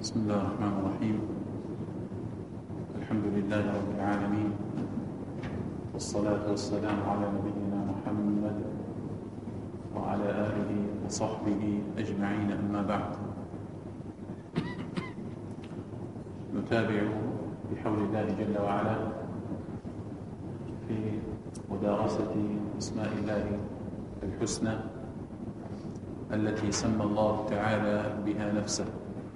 بسم الله الرحمن الرحيم. الحمد لله رب العالمين، والصلاة والسلام على نبينا محمد وعلى آله وصحبه أجمعين، أما بعد. نتابع بحول الله جل وعلا في مدارسة أسماء الله الحسنى التي سمى الله تعالى بها نفسه،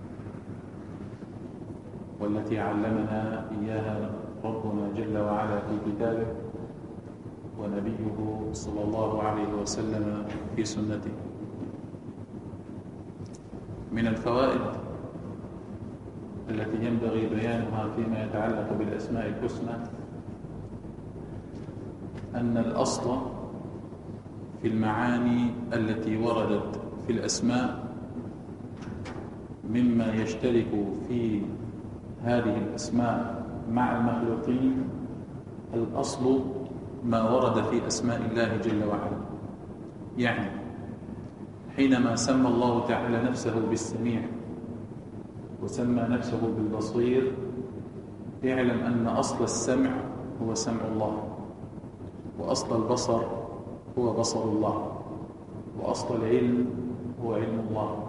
والتي علمنا إياها ربنا جل وعلا في كتابه ونبيه صلى الله عليه وسلم في سنته. من الفوائد التي ينبغي بيانها فيما يتعلق بالأسماء الحسنى أن الأصل في المعاني التي وردت في الأسماء مما يشترك في هذه الأسماء مع المخلوقين، الأصل ما ورد في أسماء الله جل وعلا. يعني حينما سمى الله تعالى نفسه بالسميع وسمى نفسه بالبصير، اعلم أن أصل السمع هو سمع الله، وأصل البصر هو بصر الله، وأصل العلم هو علم الله.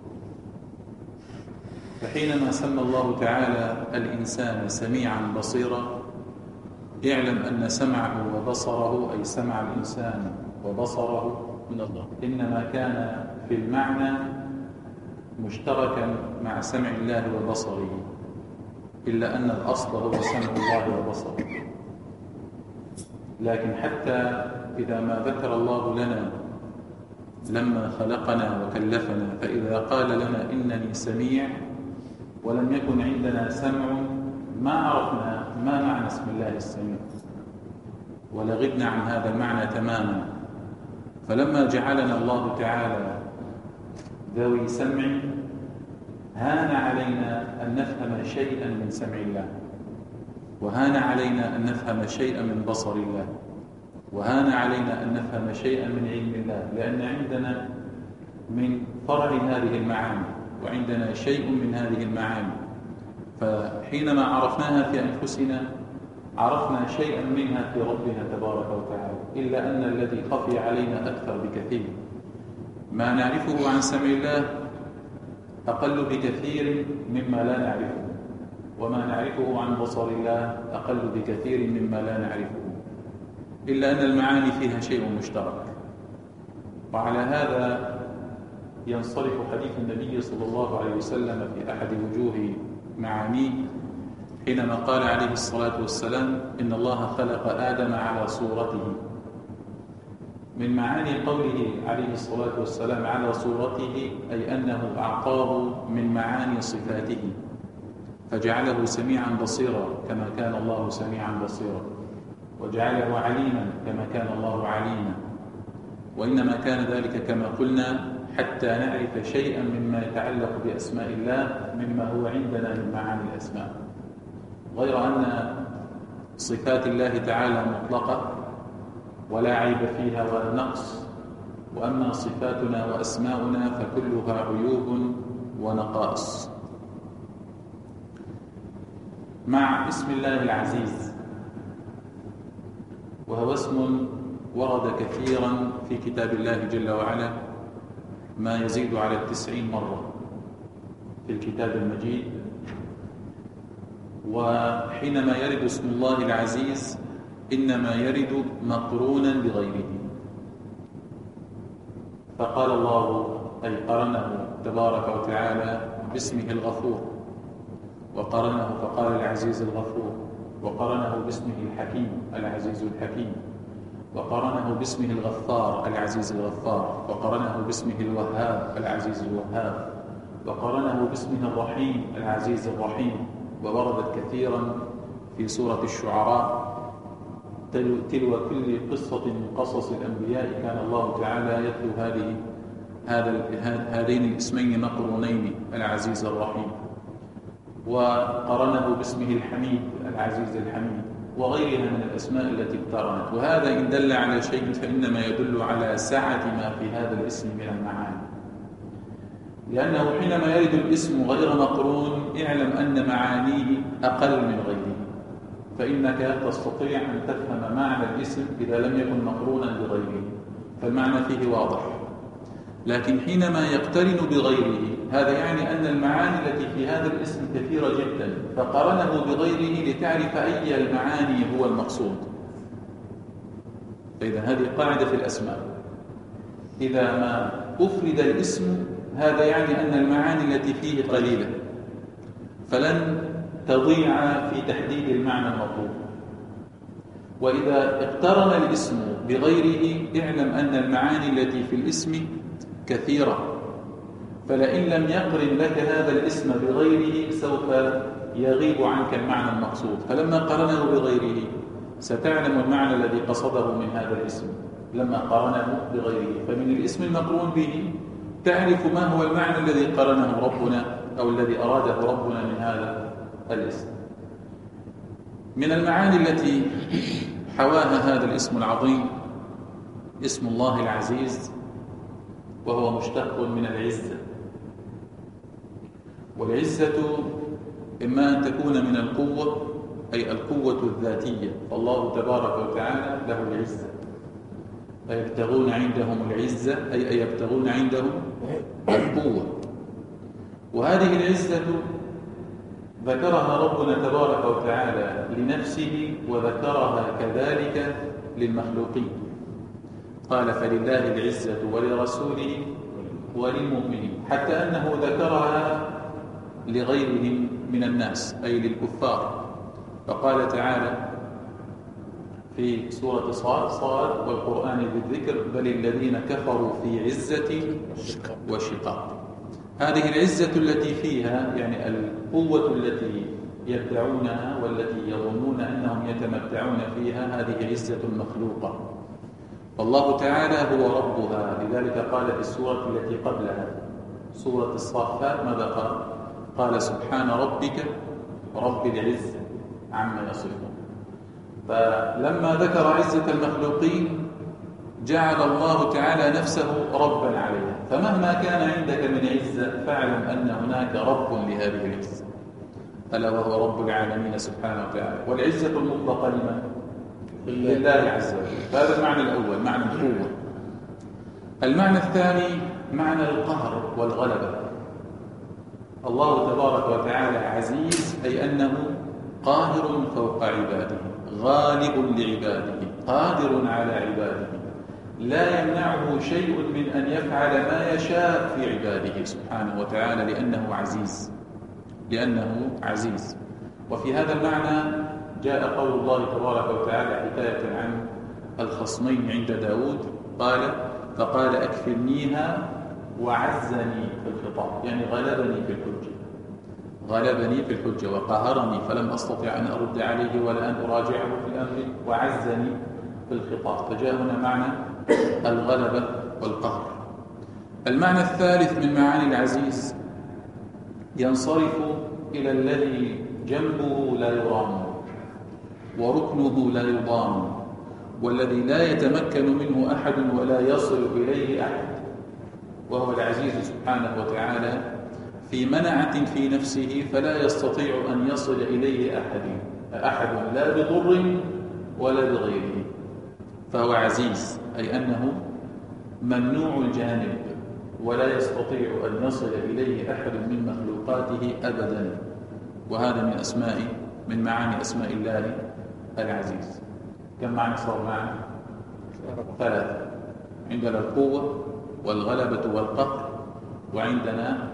فحينما سمى الله تعالى الإنسان سميعا بصيرا، اعلم أن سمعه وبصره، أي سمع الإنسان وبصره، من الله، إنما كان في المعنى مشتركا مع سمع الله وبصره، إلا أن الأصل هو سمع الله وبصره. لكن حتى إذا ما ذكر الله لنا لما خلقنا وكلفنا، فإذا قال لنا إنني سميع ولم يكن عندنا سمع، ما عرفنا ما معنى اسم الله السميع، ولغبنا عن هذا المعنى تماما. فلما جعلنا الله تعالى ذوي سمع، هان علينا أن نفهم شيئا من سمع الله، وهان علينا أن نفهم شيئا من بصر الله، وهان علينا أن نفهم شيئا من علم الله، لأن عندنا من فرع هذه المعاني، وعندنا شيء من هذه المعاني. فحينما عرفناها في أنفسنا عرفنا شيئا منها في ربنا تبارك وتعالى، إلا أن الذي خفي علينا أكثر بكثير. ما نعرفه عن سمع الله أقل بكثير مما لا نعرفه، وما نعرفه عن بصر الله أقل بكثير مما لا نعرفه، إلا أن المعاني فيها شيء مشترك. وعلى هذا ينصرف حديث النبي صلى الله عليه وسلم في أحد وجوه معانيه، حينما قال عليه الصلاة والسلام: إن الله خلق آدم على صورته. من معاني قوله عليه الصلاة والسلام على صورته، أي أنه أعطاه من معاني صفاته، فجعله سميعا بصيرا كما كان الله سميعا بصيرا، وجعله عليما كما كان الله عليما. وإنما كان ذلك كما قلنا حتى نعرف شيئا مما يتعلق بأسماء الله مما هو عندنا من معاني الأسماء، غير أن صفات الله تعالى مطلقة ولا عيب فيها ولا نقص، وأما صفاتنا وأسماؤنا فكلها عيوب ونقائص. مع اسم الله العزيز، وهو اسم ورد كثيرا في كتاب الله جل وعلا، ما يزيد على 90 مرة في الكتاب المجيد. وحينما يرد اسم الله العزيز إنما يرد مقرونا بغيره، فقال الله، أي قرنه تبارك وتعالى باسمه الغفور، وقرنه فقال العزيز الغفور، وقرنه باسمه الحكيم العزيز الحكيم، وقرنه باسمه الغفار العزيز الغفار، وقرنه باسمه الوهاب العزيز الوهاب، وقرنه باسمه الرحيم العزيز الرحيم. ووردت كثيرا في سورة الشعراء: تلو كل قصة من قصص الأنبياء كان الله تعالى يتلو هذين الاسمين مقرونين العزيز الرحيم. وقرنه باسمه الحميد العزيز الحميد، وغيرها من الأسماء التي اقترنت. وهذا إن دل على شيء فإنما يدل على سعة ما في هذا الاسم من المعاني. لأنه حينما يرد الاسم غير مقرون اعلم أن معانيه أقل من غيره، فإنك تستطيع أن تفهم معنى الاسم إذا لم يكن مقرونا بغيره، فالمعنى فيه واضح. لكن حينما يقترن بغيره هذا يعني أن المعاني التي في هذا الاسم كثيرة جدا، فقرنه بغيره لتعرف أي المعاني هو المقصود. فإذا هذه قاعدة في الأسماء، إذا ما أفرد الاسم هذا يعني أن المعاني التي فيه قليلة، فلن تضيع في تحديد المعنى المطلوب. وإذا اقترن الاسم بغيره اعلم أن المعاني التي في الاسم كثيرة، فلئن لم يقرن لك هذا الاسم بغيره سوف يغيب عنك المعنى المقصود، فلما قرنه بغيره ستعلم المعنى الذي قصده من هذا الاسم لما قرنه بغيره. فمن الاسم المقرون به تعرف ما هو المعنى الذي قرنه ربنا أو الذي أراده ربنا من هذا الاسم. من المعاني التي حواها هذا الاسم العظيم اسم الله العزيز، وهو مشتق من العزة. والعزة إما أن تكون من القوة أي القوة الذاتية، فالله تبارك وتعالى له العزة، أيبتغون عندهم العزة أي يبتغون عندهم القوة. وهذه العزة ذكرها ربنا تبارك وتعالى لنفسه وذكرها كذلك للمخلوقين، قال فلله العزة ولرسوله وللمؤمنين، حتى أنه ذكرها لغيرهم من الناس أي للكفار، فقال تعالى في سورة صاد والقرآن بالذكر بل الذين كفروا في عزة وشقاق. هذه العزة التي فيها يعني القوة التي يدعونها والتي يظنون أنهم يتمتعون فيها هذه عزة مخلوقة، فالله تعالى هو ربها. لذلك قال في السورة التي قبلها سورة الصافات ماذا قال؟ قال سبحان ربك رب العزة عما يصفون. فلما ذكر عزة المخلوقين جعل الله تعالى نفسه ربا عليها، فمهما كان عندك من عزة فاعلم أن هناك رب لهذه العزة ألا وهو رب العالمين سبحانه وتعالى. والعزة المطلقة لمن؟ لله عز وجل. هذا المعنى الأول معنى القوة. المعنى الثاني معنى القهر والغلبة. الله تبارك وتعالى عزيز أي أنه قاهر فوق عباده، غالب لعباده، قادر على عباده، لا يمنعه شيء من أن يفعل ما يشاء في عباده سبحانه وتعالى لأنه عزيز. وفي هذا المعنى جاء قول الله تبارك وتعالى حكاية عن الخصمين عند داود، فقال أكفلنيها وعزني في الخطاب، يعني غلبني في الحجة وقهرني فلم أستطع أن أرد عليه ولا أن أراجعه في الأمر، وعزني في الخطاب، فجاء هنا معنى الغلبة والقهر. المعنى الثالث من معاني العزيز ينصرف إلى الذي جنبه لا يرام وركنه لا يضام، والذي لا يتمكن منه أحد ولا يصل إليه أحد، وهو العزيز سبحانه وتعالى في منعة في نفسه فلا يستطيع أن يصل إليه أحد لا بضر ولا بغيره، فهو عزيز أي أنه ممنوع الجانب ولا يستطيع أن يصل إليه أحد من مخلوقاته أبدا. وهذا من معاني أسماء الله العزيز. كم معنى صار معنا؟ 3. عندنا القوة والغلبة والقهر، وعندنا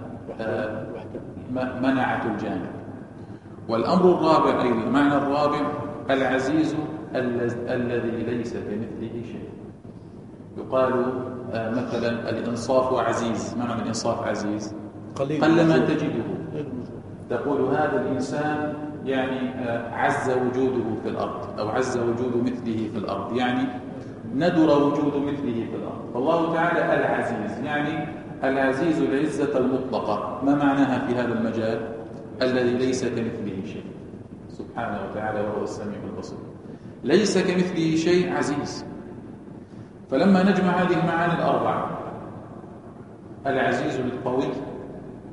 منعة الجانب. والأمر الرابع أي المعنى الرابع العزيز الذي ليس كمثله شيء. يقال مثلا الإنصاف عزيز. ما معنى الإنصاف عزيز؟ قل ما تجده، تقول هذا الإنسان يعني عز وجوده في الأرض أو عز وجود مثله في الأرض، يعني ندر وجود مثله في الأرض. فالله تعالى العزيز يعني العزيز العزة المطلقة. ما معناها في هذا المجال؟ الذي ليس كمثله شيء سبحانه وتعالى وهو السميع البصير، ليس كمثله شيء عزيز. فلما نجمع هذه المعاني الأربعة، العزيز للقوي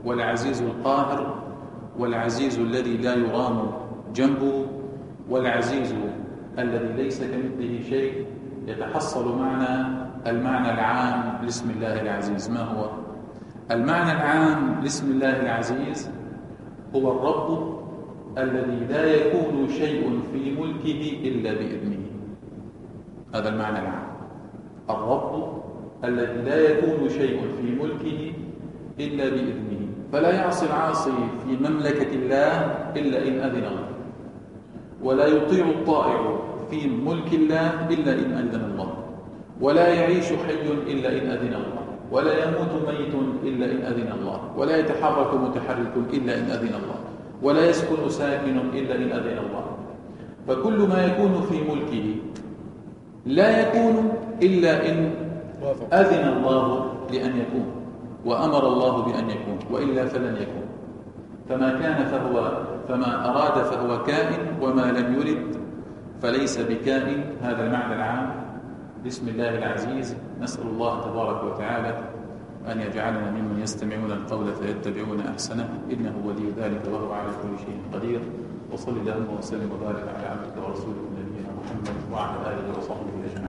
والعزيز القاهر، والعزيز الذي لا يرام جنبه، والعزيز الذي ليس كمثله شيء، يتحصل معنا المعنى العام لاسم الله العزيز. ما هو المعنى العام لاسم الله العزيز؟ هو الرب الذي لا يكون شيء في ملكه إلا بإذنه. هذا المعنى العام، الرب الذي لا يكون شيء في ملكه إلا بإذنه، فلا يعصي العاصي في مملكة الله إلا إن أذن الله، ولا يطيع الطائع في ملك الله إلا إن أذن الله، ولا يعيش حي إلا إن أذن الله، ولا يموت ميت إلا إن أذن الله، ولا يتحرك متحرك إلا إن أذن الله، ولا يسكن ساكن إلا إن أذن الله. فكل ما يكون في ملكه لا يكون إلا إن أذن الله لأن يكون، وأمر الله بأن يكون، وإلا فلن يكون. فما أراد فهو كائن، وما لم يرد فليس بكائن. هذا المعنى العام باسم الله العزيز. نسأل الله تبارك وتعالى أن يجعلنا ممن يستمعون القول فيتبعون أحسنه، إنه ولي ذلك وهو على كل شيء قدير. وصل اللهم وسلم وبارك على عبدك ورسولك نبينا محمد وعلى آله وصحبه أجمعين.